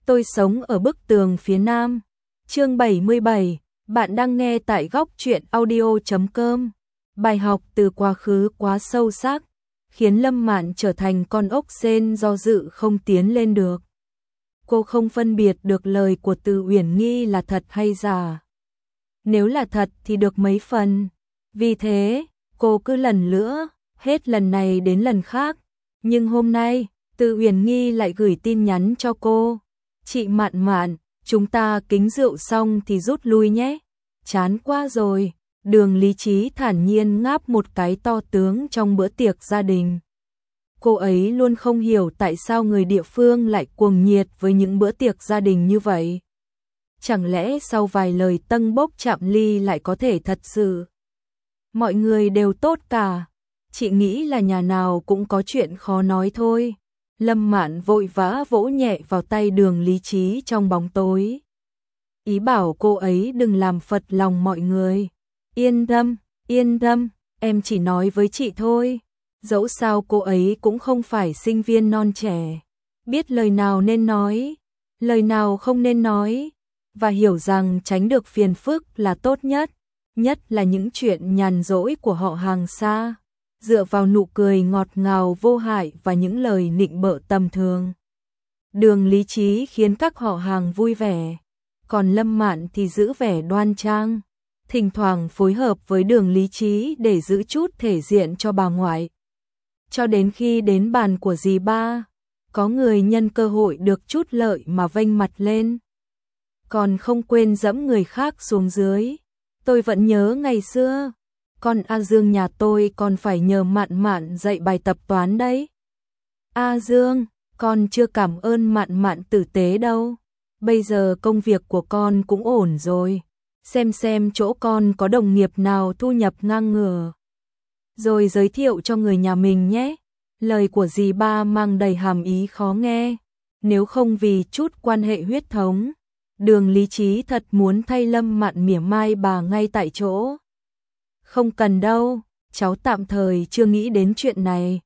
Tôi sống ở bức tường phía nam. Chương 77, bạn đang nghe tại góc truyện audio.com. Bài học từ quá khứ quá sâu sắc, khiến Lâm Mạn trở thành con ốc sên do dự không tiến lên được. Cô không phân biệt được lời của Từ Uyển Nghi là thật hay giả. Nếu là thật thì được mấy phần. Vì thế, cô cứ lần nữa, hết lần này đến lần khác. Nhưng hôm nay, Từ Uyển Nghi lại gửi tin nhắn cho cô. Chị Mạn Mạn, chúng ta kính rượu xong thì rút lui nhé. Chán quá rồi. Đường Lý Trí thản nhiên ngáp một cái to tướng trong bữa tiệc gia đình. Cô ấy luôn không hiểu tại sao người địa phương lại cuồng nhiệt với những bữa tiệc gia đình như vậy. Chẳng lẽ sau vài lời tâng bốc chạm ly lại có thể thật sự mọi người đều tốt cả. Chị nghĩ là nhà nào cũng có chuyện khó nói thôi. Lâm Mạn vội vã vỗ nhẹ vào tay Đường Lý Trí trong bóng tối. Ý bảo cô ấy đừng làm phật lòng mọi người. Yên tâm, em chỉ nói với chị thôi. Dẫu sao cô ấy cũng không phải sinh viên non trẻ. Biết lời nào nên nói, lời nào không nên nói. Và hiểu rằng tránh được phiền phức là tốt nhất. Nhất là những chuyện nhàn rỗi của họ hàng xa. Dựa vào nụ cười ngọt ngào vô hại và những lời nịnh bợ tầm thường. Đường Lý Trí khiến các họ hàng vui vẻ. Còn Lâm Mạn thì giữ vẻ đoan trang. Thỉnh thoảng phối hợp với Đường Lý Trí để giữ chút thể diện cho bà ngoại. Cho đến khi đến bàn của dì ba, có người nhân cơ hội được chút lợi mà vênh mặt lên. Còn không quên dẫm người khác xuống dưới. Tôi vẫn nhớ ngày xưa, con A Dương nhà tôi còn phải nhờ Mạn Mạn dạy bài tập toán đấy. A Dương, con chưa cảm ơn Mạn Mạn tử tế đâu. Bây giờ công việc của con cũng ổn rồi. Xem chỗ con có đồng nghiệp nào thu nhập ngang ngửa. Rồi giới thiệu cho người nhà mình nhé. Lời của dì ba mang đầy hàm ý khó nghe. Nếu không vì chút quan hệ huyết thống, Đường Lý Trí thật muốn thay Lâm Mạn mỉa mai bà ngay tại chỗ. Không cần đâu, cháu tạm thời chưa nghĩ đến chuyện này.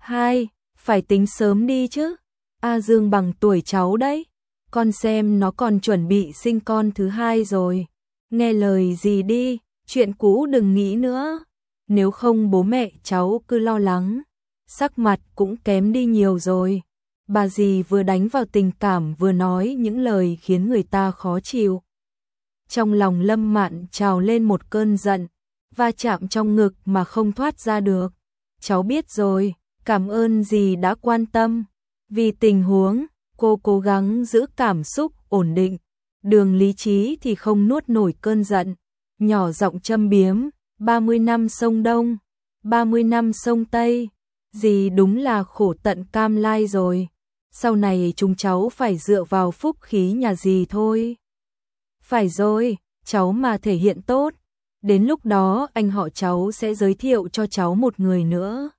Phải tính sớm đi chứ. A Dương bằng tuổi cháu đấy. Con xem nó còn chuẩn bị sinh con thứ hai rồi. Nghe lời gì đi, chuyện cũ đừng nghĩ nữa. Nếu không bố mẹ cháu cứ lo lắng. Sắc mặt cũng kém đi nhiều rồi. Bà dì vừa đánh vào tình cảm vừa nói những lời khiến người ta khó chịu. Trong lòng Lâm Mạn trào lên một cơn giận, va chạm trong ngực mà không thoát ra được. Cháu biết rồi, cảm ơn dì đã quan tâm. Vì tình huống, cô cố gắng giữ cảm xúc ổn định. Đường Lý Trí thì không nuốt nổi cơn giận, nhỏ giọng châm biếm, 30 năm sông Đông, 30 năm sông Tây, dì đúng là khổ tận cam lai rồi. Sau này chúng cháu phải dựa vào phúc khí nhà dì thôi. Phải rồi, cháu mà thể hiện tốt, đến lúc đó anh họ cháu sẽ giới thiệu cho cháu một người nữa.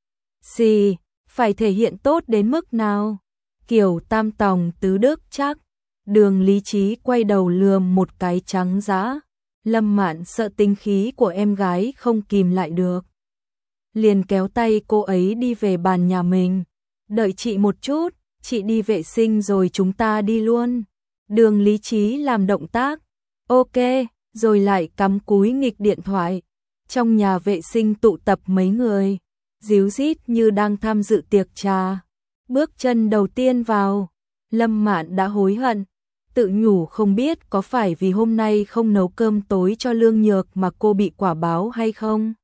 Dì, phải thể hiện tốt đến mức nào? Kiểu tam tòng tứ đức chắc. Đường Lý Trí quay đầu lườm một cái trắng dã. Lâm Mạn sợ tính khí của em gái không kìm lại được. Liền kéo tay cô ấy đi về bàn nhà mình. Đợi chị một chút, chị đi vệ sinh rồi chúng ta đi luôn. Đường Lý Trí làm động tác. Ok, rồi lại cắm cúi nghịch điện thoại. Trong nhà vệ sinh tụ tập mấy người, díu dít như đang tham dự tiệc trà. Bước chân đầu tiên vào, Lâm Mạn đã hối hận. Tự nhủ không biết có phải vì hôm nay không nấu cơm tối cho Lương Nhược mà cô bị quả báo hay không.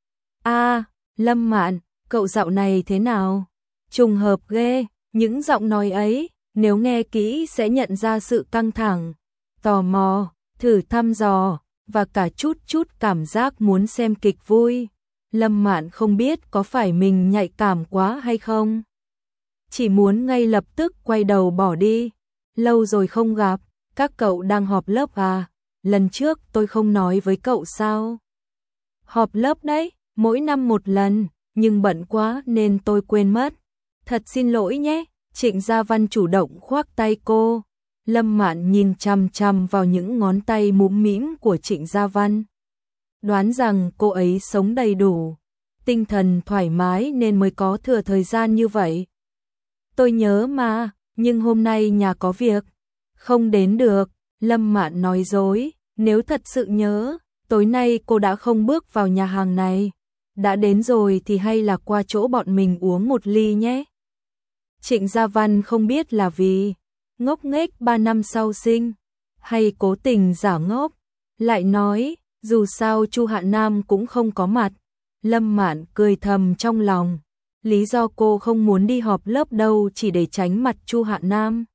Lâm Mạn, cậu dạo này thế nào? Trùng hợp ghê, những giọng nói ấy, nếu nghe kỹ sẽ nhận ra sự căng thẳng, tò mò, thử thăm dò, và cả chút cảm giác muốn xem kịch vui. Lâm Mạn không biết có phải mình nhạy cảm quá hay không. Chỉ muốn ngay lập tức quay đầu bỏ đi. Lâu rồi không gặp, các cậu đang họp lớp à? Lần trước tôi không nói với cậu sao? Họp lớp đấy, mỗi năm một lần, nhưng bận quá nên tôi quên mất. Thật xin lỗi nhé. Trịnh Gia Văn chủ động khoác tay cô. Lâm Mạn nhìn chằm chằm vào những ngón tay mũm mĩm của Trịnh Gia Văn. Đoán rằng cô ấy sống đầy đủ, tinh thần thoải mái nên mới có thừa thời gian như vậy. Tôi nhớ mà, nhưng hôm nay nhà có việc, Không đến được, Lâm Mạn nói dối, nếu thật sự nhớ, tối nay cô đã không bước vào nhà hàng này. Đã đến rồi thì hay là qua chỗ bọn mình uống một ly nhé. Trịnh Gia Văn không biết là vì ngốc nghếch 3 năm sau sinh, hay cố tình giả ngốc, lại nói, dù sao Chu Hạ Nam cũng không có mặt. Lâm Mạn cười thầm trong lòng, lý do cô không muốn đi họp lớp đâu chỉ để tránh mặt Chu Hạ Nam.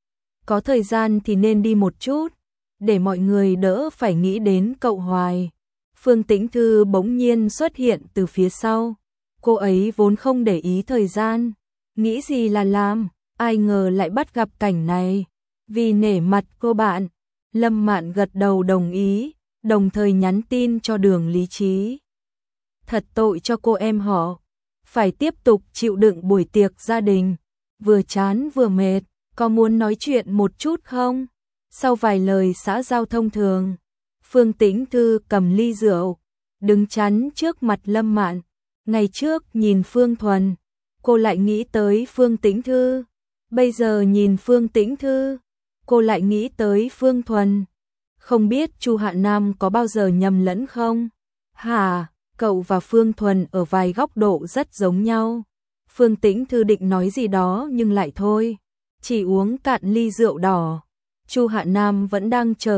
Có thời gian thì nên đi một chút, để mọi người đỡ phải nghĩ đến cậu hoài. Phương Tĩnh Thư bỗng nhiên xuất hiện từ phía sau, cô ấy vốn không để ý thời gian, nghĩ gì là làm, ai ngờ lại bắt gặp cảnh này. Vì nể mặt cô bạn, Lâm Mạn gật đầu đồng ý, đồng thời nhắn tin cho Đường Lý Trí. Thật tội cho cô em họ, phải tiếp tục chịu đựng buổi tiệc gia đình, vừa chán vừa mệt, có muốn nói chuyện một chút không? Sau vài lời xã giao thông thường, Phương Tĩnh Thư cầm ly rượu, đứng chắn trước mặt Lâm Mạn. Ngày trước nhìn Phương Thuần, cô lại nghĩ tới Phương Tĩnh Thư. Bây giờ nhìn Phương Tĩnh Thư, cô lại nghĩ tới Phương Thuần. Không biết Chu Hạ Nam có bao giờ nhầm lẫn không? Hả, cậu và Phương Thuần ở vài góc độ rất giống nhau. Phương Tĩnh Thư định nói gì đó nhưng lại thôi, chỉ uống cạn ly rượu đỏ. Chu Hạ Nam vẫn đang chờ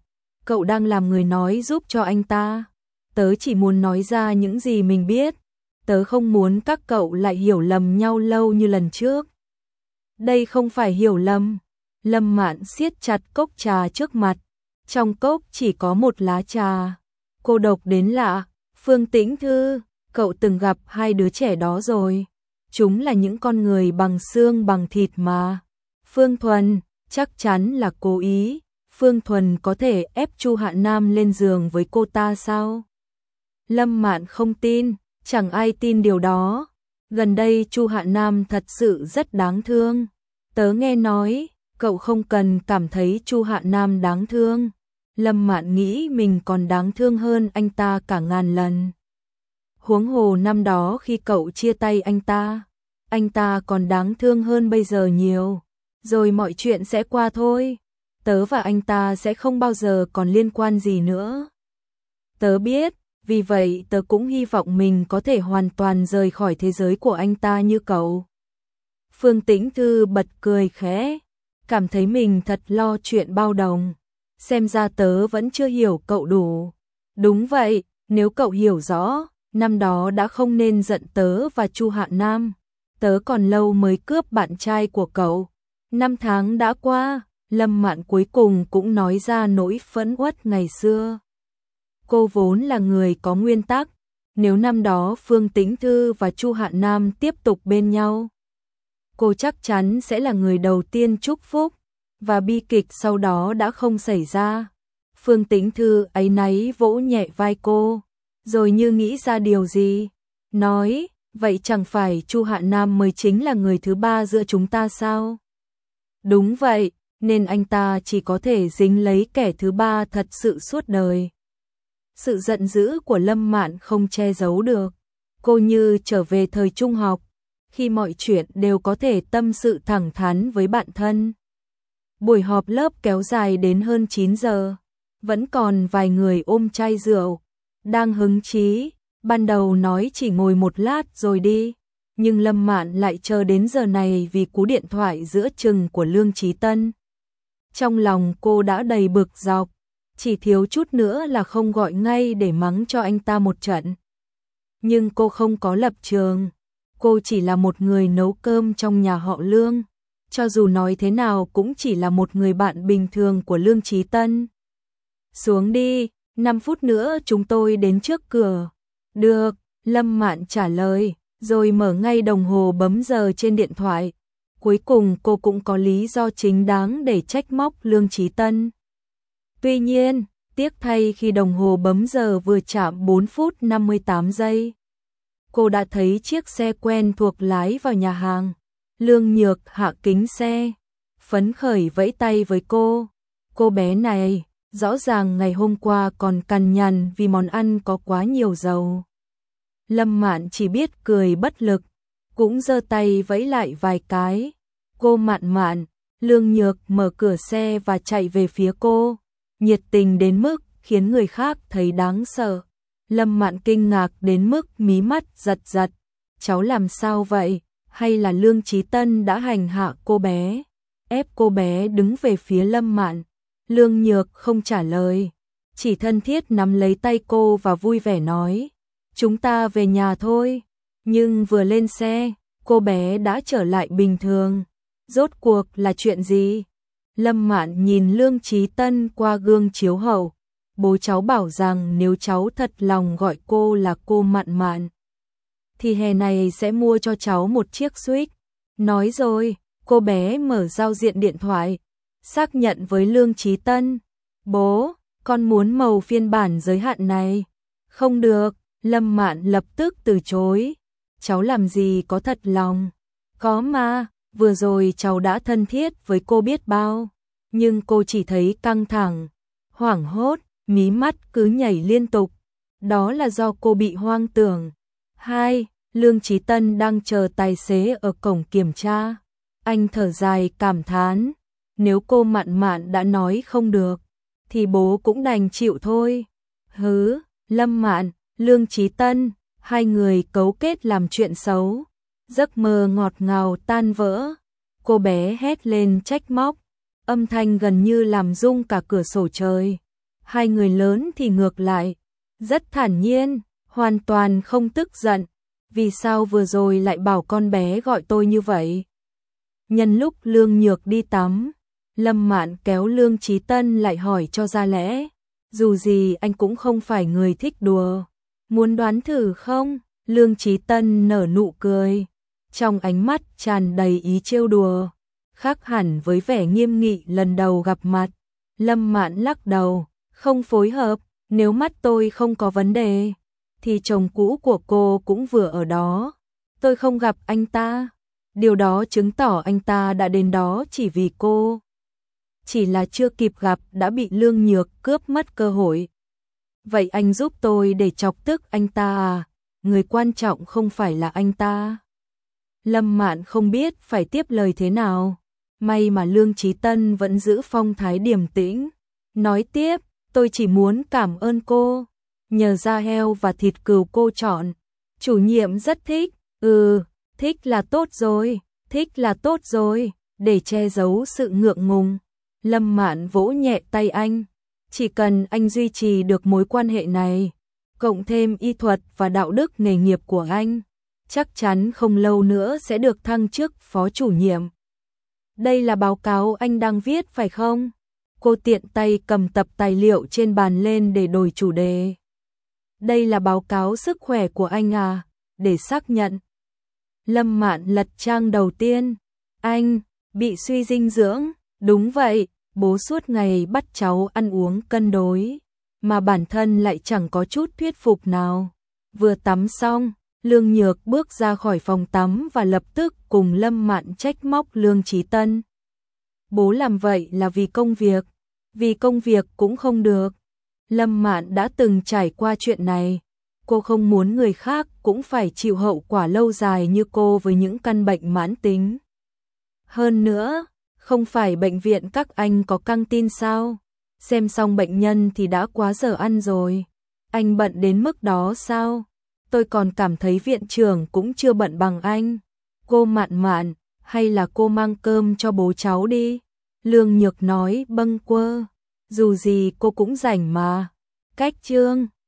cậu đang làm người nói giúp cho anh ta. Tớ chỉ muốn nói ra những gì mình biết, tớ không muốn các cậu lại hiểu lầm nhau lâu như lần trước. Đây không phải hiểu lầm. Lâm Mạn siết chặt cốc trà trước mặt, trong cốc chỉ có một lá trà, cô độc đến lạ. Phương Tĩnh Thư, cậu từng gặp hai đứa trẻ đó rồi, chúng là những con người bằng xương bằng thịt mà. Phương Thuần, chắc chắn là cố ý. Phương Thuần có thể ép Chu Hạ Nam lên giường với cô ta sao? Lâm Mạn không tin, chẳng ai tin điều đó. Gần đây Chu Hạ Nam thật sự rất đáng thương. Tớ nghe nói, cậu không cần cảm thấy Chu Hạ Nam đáng thương. Lâm Mạn nghĩ mình còn đáng thương hơn anh ta cả ngàn lần. Huống hồ năm đó khi cậu chia tay anh ta còn đáng thương hơn bây giờ nhiều. Rồi mọi chuyện sẽ qua thôi. Tớ và anh ta sẽ không bao giờ còn liên quan gì nữa. Tớ biết, vì vậy tớ cũng hy vọng mình có thể hoàn toàn rời khỏi thế giới của anh ta như cậu. Phương Tĩnh Thư bật cười khẽ, cảm thấy mình thật lo chuyện bao đồng. Xem ra tớ vẫn chưa hiểu cậu đủ. Đúng vậy, nếu cậu hiểu rõ, năm đó đã không nên giận tớ và Chu Hạ Nam. Tớ còn lâu mới cướp bạn trai của cậu. 5 tháng đã qua, Lâm Mạn cuối cùng cũng nói ra nỗi phẫn uất ngày xưa. Cô vốn là người có nguyên tắc, nếu năm đó Phương Tĩnh Thư và Chu Hạ Nam tiếp tục bên nhau, cô chắc chắn sẽ là người đầu tiên chúc phúc, và bi kịch sau đó đã không xảy ra. Phương Tĩnh Thư áy náy vỗ nhẹ vai cô, rồi như nghĩ ra điều gì, nói, vậy chẳng phải Chu Hạ Nam mới chính là người thứ ba giữa chúng ta sao? Đúng vậy, nên anh ta chỉ có thể dính lấy kẻ thứ ba thật sự suốt đời. Sự giận dữ của Lâm Mạn không che giấu được. Cô như trở về thời trung học, khi mọi chuyện đều có thể tâm sự thẳng thắn với bạn thân. Buổi họp lớp kéo dài đến hơn 9 giờ. Vẫn còn vài người ôm chai rượu, đang hứng chí. Ban đầu nói chỉ ngồi một lát rồi đi. Nhưng Lâm Mạn lại chờ đến giờ này vì cú điện thoại giữa chừng của Lương Chí Tân. Trong lòng cô đã đầy bực dọc, chỉ thiếu chút nữa là không gọi ngay để mắng cho anh ta một trận. Nhưng cô không có lập trường, cô chỉ là một người nấu cơm trong nhà họ Lương, cho dù nói thế nào cũng chỉ là một người bạn bình thường của Lương Chí Tân. Xuống đi, 5 phút nữa chúng tôi đến trước cửa. Được, Lâm Mạn trả lời, rồi mở ngay đồng hồ bấm giờ trên điện thoại. Cuối cùng cô cũng có lý do chính đáng để trách móc Lương Chí Tân. Tuy nhiên, tiếc thay khi đồng hồ bấm giờ vừa chạm 4 phút 58 giây. Cô đã thấy chiếc xe quen thuộc lái vào nhà hàng. Lương Nhược hạ kính xe, phấn khởi vẫy tay với cô. Cô bé này, rõ ràng ngày hôm qua còn cằn nhằn vì món ăn có quá nhiều dầu. Lâm Mạn chỉ biết cười bất lực, cũng giơ tay vẫy lại vài cái. Cô Mạn Mạn, Lương Nhược mở cửa xe và chạy về phía cô, nhiệt tình đến mức khiến người khác thấy đáng sợ. Lâm Mạn kinh ngạc đến mức mí mắt giật giật. Cháu làm sao vậy? Hay là Lương Chí Tân đã hành hạ cô bé? Ép cô bé đứng về phía Lâm Mạn. Lương Nhược không trả lời, chỉ thân thiết nắm lấy tay cô và vui vẻ nói, chúng ta về nhà thôi. Nhưng vừa lên xe, cô bé đã trở lại bình thường. Rốt cuộc là chuyện gì? Lâm Mạn nhìn Lương Chí Tân qua gương chiếu hậu. Bố cháu bảo rằng nếu cháu thật lòng gọi cô là cô Mạn Mạn, thì hè này sẽ mua cho cháu một chiếc Switch. Nói rồi, cô bé mở giao diện điện thoại, xác nhận với Lương Chí Tân. Bố, con muốn màu phiên bản giới hạn này. Không được, Lâm Mạn lập tức từ chối. Cháu làm gì có thật lòng. Có mà, vừa rồi cháu đã thân thiết với cô biết bao. Nhưng cô chỉ thấy căng thẳng, hoảng hốt, mí mắt cứ nhảy liên tục. Đó là do cô bị hoang tưởng. 2. Lương Chí Tân đang chờ tài xế ở cổng kiểm tra. Anh thở dài cảm thán. Nếu cô Mạn Mạn đã nói không được, thì bố cũng đành chịu thôi. Hứ, Lâm Mạn, Lương Chí Tân, hai người cấu kết làm chuyện xấu. Giấc mơ ngọt ngào tan vỡ. Cô bé hét lên trách móc. Âm thanh gần như làm rung cả cửa sổ trời. Hai người lớn thì ngược lại, rất thản nhiên, hoàn toàn không tức giận. Vì sao vừa rồi lại bảo con bé gọi tôi như vậy? Nhân lúc Lương Nhược đi tắm, Lâm Mạn kéo Lương Chí Tân lại hỏi cho ra lẽ. Dù gì anh cũng không phải người thích đùa. Muốn đoán thử không? Lương Chí Tân nở nụ cười, trong ánh mắt tràn đầy ý trêu đùa, khác hẳn với vẻ nghiêm nghị lần đầu gặp mặt. Lâm Mạn lắc đầu, không phối hợp. Nếu mắt tôi không có vấn đề, thì chồng cũ của cô cũng vừa ở đó. Tôi không gặp anh ta. Điều đó chứng tỏ anh ta đã đến đó chỉ vì cô. Chỉ là chưa kịp gặp đã bị Lương Nhược cướp mất cơ hội. Vậy anh giúp tôi để chọc tức anh ta à? Người quan trọng không phải là anh ta. Lâm Mạn không biết phải tiếp lời thế nào. May mà Lương Chí Tân vẫn giữ phong thái điềm tĩnh. Nói tiếp, tôi chỉ muốn cảm ơn cô. Nhờ da heo và thịt cừu cô chọn. Chủ nhiệm rất thích. Thích là tốt rồi. Thích là tốt rồi. Để che giấu sự ngượng ngùng, Lâm Mạn vỗ nhẹ tay anh. Chỉ cần anh duy trì được mối quan hệ này, cộng thêm y thuật và đạo đức nghề nghiệp của anh, chắc chắn không lâu nữa sẽ được thăng chức phó chủ nhiệm. Đây là báo cáo anh đang viết phải không? Cô tiện tay cầm tập tài liệu trên bàn lên để đổi chủ đề. Đây là báo cáo sức khỏe của anh à? Để xác nhận. Lâm Mạn lật trang đầu tiên. Anh bị suy dinh dưỡng. Đúng vậy, bố suốt ngày bắt cháu ăn uống cân đối, mà bản thân lại chẳng có chút thuyết phục nào. Vừa tắm xong, Lương Nhược bước ra khỏi phòng tắm và lập tức cùng Lâm Mạn trách móc Lương Chí Tân. Bố làm vậy là vì công việc cũng không được. Lâm Mạn đã từng trải qua chuyện này. Cô không muốn người khác cũng phải chịu hậu quả lâu dài như cô với những căn bệnh mãn tính. Hơn nữa, không phải bệnh viện các anh có căng tin sao? Xem xong bệnh nhân thì đã quá giờ ăn rồi. Anh bận đến mức đó sao? Tôi còn cảm thấy viện trưởng cũng chưa bận bằng anh. Cô Mạn Mạn, hay là cô mang cơm cho bố cháu đi? Lương Nhược nói bâng quơ. Dù gì cô cũng rảnh mà. Cách chương